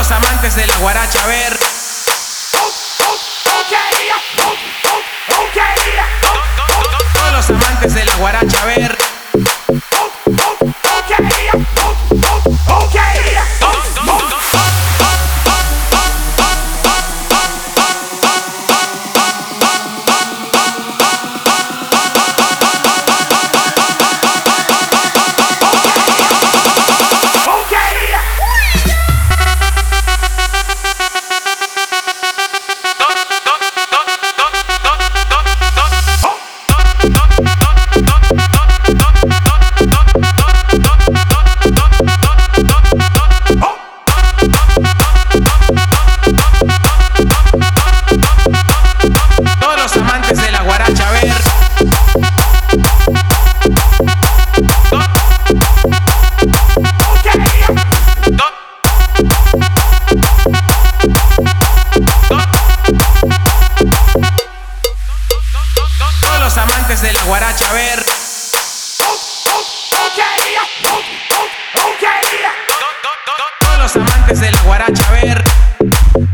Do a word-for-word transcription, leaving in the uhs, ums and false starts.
los amantes de la guaracha, a ver. Todos los amantes de la guaracha, a ver. Todos los amantes de la guaracha, a ver. Todos los amantes de la guaracha, a ver. Todos los amantes de la guaracha, a ver.